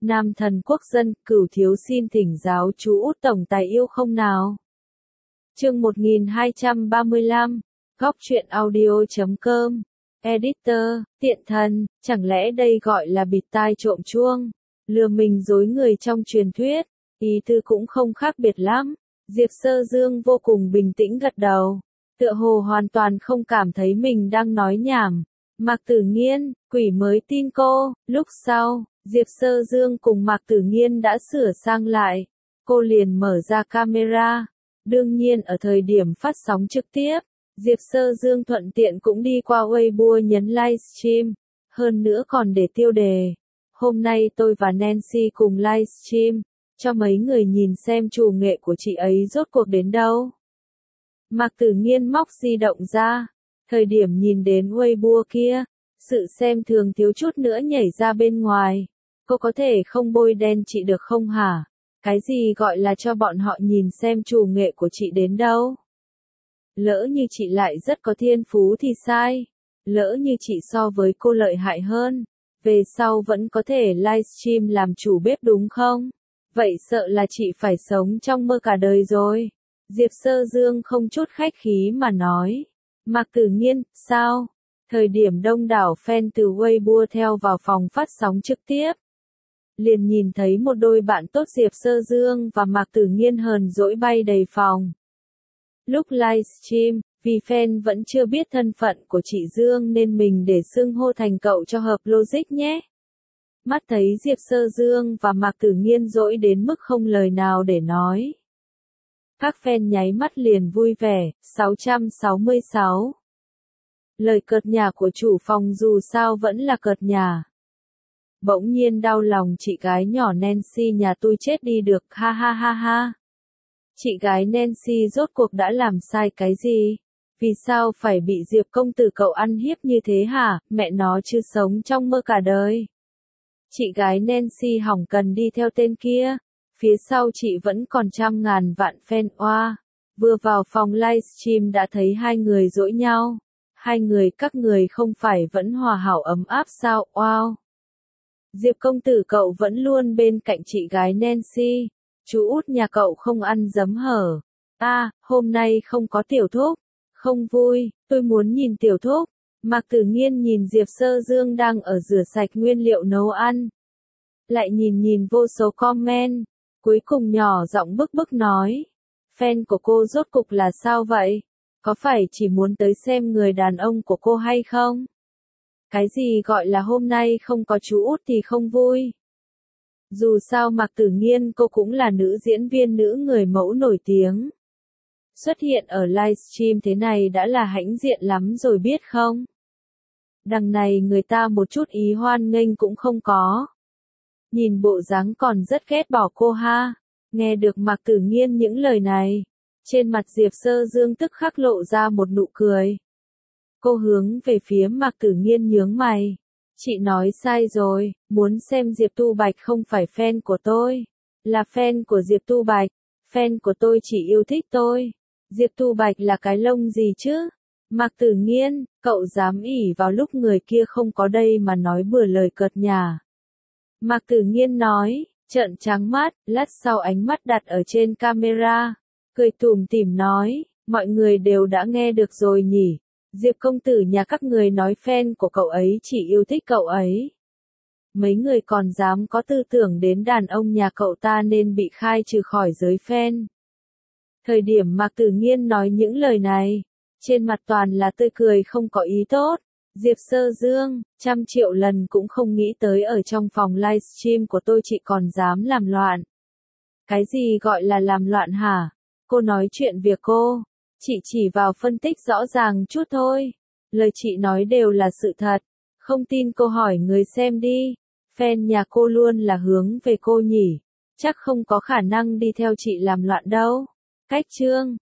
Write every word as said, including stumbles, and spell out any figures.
Nam thần quốc dân, Cửu thiếu xin thỉnh giáo chú Út tổng tài yêu không nào. Chương một nghìn hai trăm ba mươi lăm, góc truyện audio chấm com. Editor, tiện thần, chẳng lẽ đây gọi là bịt tai trộm chuông, lừa mình dối người trong truyền thuyết, ý tư cũng không khác biệt lắm. Diệp Sơ Dương vô cùng bình tĩnh gật đầu, tựa hồ hoàn toàn không cảm thấy mình đang nói nhảm. Mạc Tử Nghiên, quỷ mới tin cô. Lúc sau, Diệp Sơ Dương cùng Mạc Tử Nghiên đã sửa sang lại, cô liền mở ra camera. Đương nhiên ở thời điểm phát sóng trực tiếp, Diệp Sơ Dương thuận tiện cũng đi qua Weibo nhấn livestream, hơn nữa còn để tiêu đề. Hôm nay tôi và Nancy cùng livestream, cho mấy người nhìn xem chủ nghệ của chị ấy rốt cuộc đến đâu. Mạc Tử Nghiên móc di động ra, thời điểm nhìn đến Weibo kia, sự xem thường thiếu chút nữa nhảy ra bên ngoài. Cô có thể không bôi đen chị được không hả? Cái gì gọi là cho bọn họ nhìn xem chủ nghệ của chị đến đâu? Lỡ như chị lại rất có thiên phú thì sai. Lỡ như chị so với cô lợi hại hơn, về sau vẫn có thể livestream làm chủ bếp đúng không? Vậy sợ là chị phải sống trong mơ cả đời rồi. Diệp Sơ Dương không chút khách khí mà nói. Mạc Tử Nghiên, sao? Thời điểm đông đảo fan từ Weibo theo vào phòng phát sóng trực tiếp, liền nhìn thấy một đôi bạn tốt Diệp Sơ Dương và Mạc Tử Nghiên hờn dỗi bay đầy phòng. Lúc livestream, vì fan vẫn chưa biết thân phận của chị Dương nên mình để xưng hô thành cậu cho hợp logic nhé. Mắt thấy Diệp Sơ Dương và Mạc Tử Nghiên dỗi đến mức không lời nào để nói. Các fan nháy mắt liền vui vẻ. sáu trăm sáu mươi sáu. Lời cợt nhả của chủ phòng dù sao vẫn là cợt nhả. Bỗng nhiên đau lòng chị gái nhỏ Nancy nhà tôi chết đi được, ha ha ha ha. Chị gái Nancy rốt cuộc đã làm sai cái gì? Vì sao phải bị Diệp công tử cậu ăn hiếp như thế hả? Mẹ nó chứ sống trong mơ cả đời. Chị gái Nancy hỏng cần đi theo tên kia. Phía sau chị vẫn còn trăm ngàn vạn fan oa. Vừa vào phòng livestream đã thấy hai người dỗi nhau. Hai người các người không phải vẫn hòa hảo ấm áp sao? Wow. Diệp công tử cậu vẫn luôn bên cạnh chị gái Nancy. Chú út nhà cậu không ăn giấm hở. À, hôm nay không có tiểu thúc. Không vui, tôi muốn nhìn tiểu thúc. Mạc Tử Nghiên nhìn Diệp Sơ Dương đang ở rửa sạch nguyên liệu nấu ăn. Lại nhìn nhìn vô số comment. Cuối cùng nhỏ giọng bức bức nói. Fan của cô rốt cục là sao vậy? Có phải chỉ muốn tới xem người đàn ông của cô hay không? Cái gì gọi là hôm nay không có chú út thì không vui? Dù sao Mạc Tử Nghiên cô cũng là nữ diễn viên nữ người mẫu nổi tiếng. Xuất hiện ở livestream thế này đã là hãnh diện lắm rồi biết không? Đằng này người ta một chút ý hoan nghênh cũng không có. Nhìn bộ dáng còn rất ghét bỏ cô ha. Nghe được Mạc Tử Nghiên những lời này, trên mặt Diệp Sơ Dương tức khắc lộ ra một nụ cười. Cô hướng về phía Mạc Tử Nghiên nhướng mày. Chị nói sai rồi, muốn xem Diệp Tu Bạch không phải fan của tôi. Là fan của Diệp Tu Bạch. Fan của tôi chỉ yêu thích tôi. Diệp Tu Bạch là cái lông gì chứ? Mạc Tử Nghiên, cậu dám ỷ vào lúc người kia không có đây mà nói bừa lời cợt nhả. Mạc Tử Nghiên nói, trợn trắng mắt, lát sau ánh mắt đặt ở trên camera. Cười tủm tỉm nói, mọi người đều đã nghe được rồi nhỉ. Diệp công tử nhà các người nói fan của cậu ấy chỉ yêu thích cậu ấy. Mấy người còn dám có tư tưởng đến đàn ông nhà cậu ta nên bị khai trừ khỏi giới fan. Thời điểm Mạc Tử Nghiên nói những lời này, trên mặt toàn là tươi cười không có ý tốt. Diệp Sơ Dương, trăm triệu lần cũng không nghĩ tới ở trong phòng livestream của tôi chị còn dám làm loạn. Cái gì gọi là làm loạn hả? Cô nói chuyện việc cô. Chị chỉ vào phân tích rõ ràng chút thôi. Lời chị nói đều là sự thật. Không tin cô hỏi người xem đi. Fan nhà cô luôn là hướng về cô nhỉ. Chắc không có khả năng đi theo chị làm loạn đâu. Cách chương.